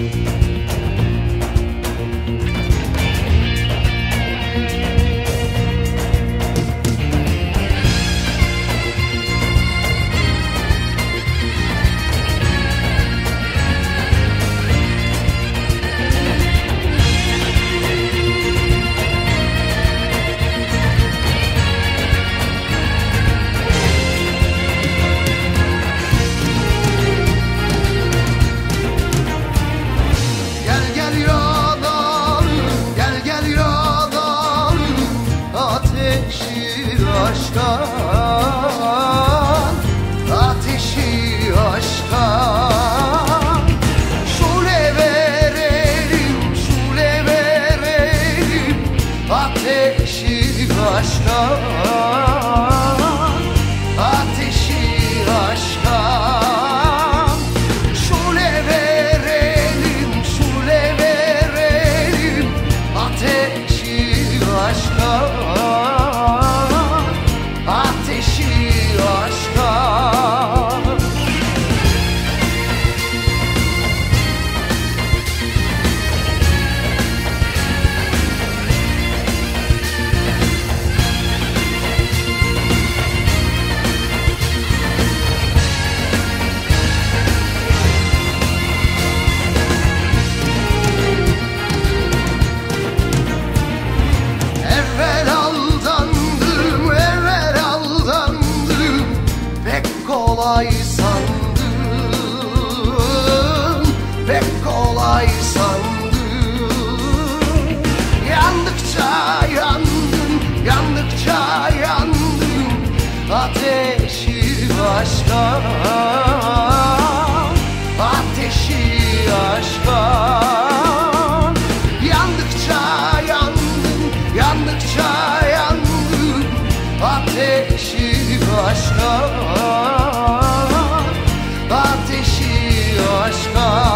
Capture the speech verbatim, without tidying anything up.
aşktan, ateşi aşktan. Şule verelim, şule verelim, ateşi aşktan, ateşi aşktan. Şule verelim, şule verelim, ateşi aşktan. Kolay sandım, pek kolay sandım. Yandıkça yandım, yandıkça yandım, ateşi aşka, ateşi aşka. Yandıkça yandım, yandıkça yandım, ateşi aşka, ateşi aşka.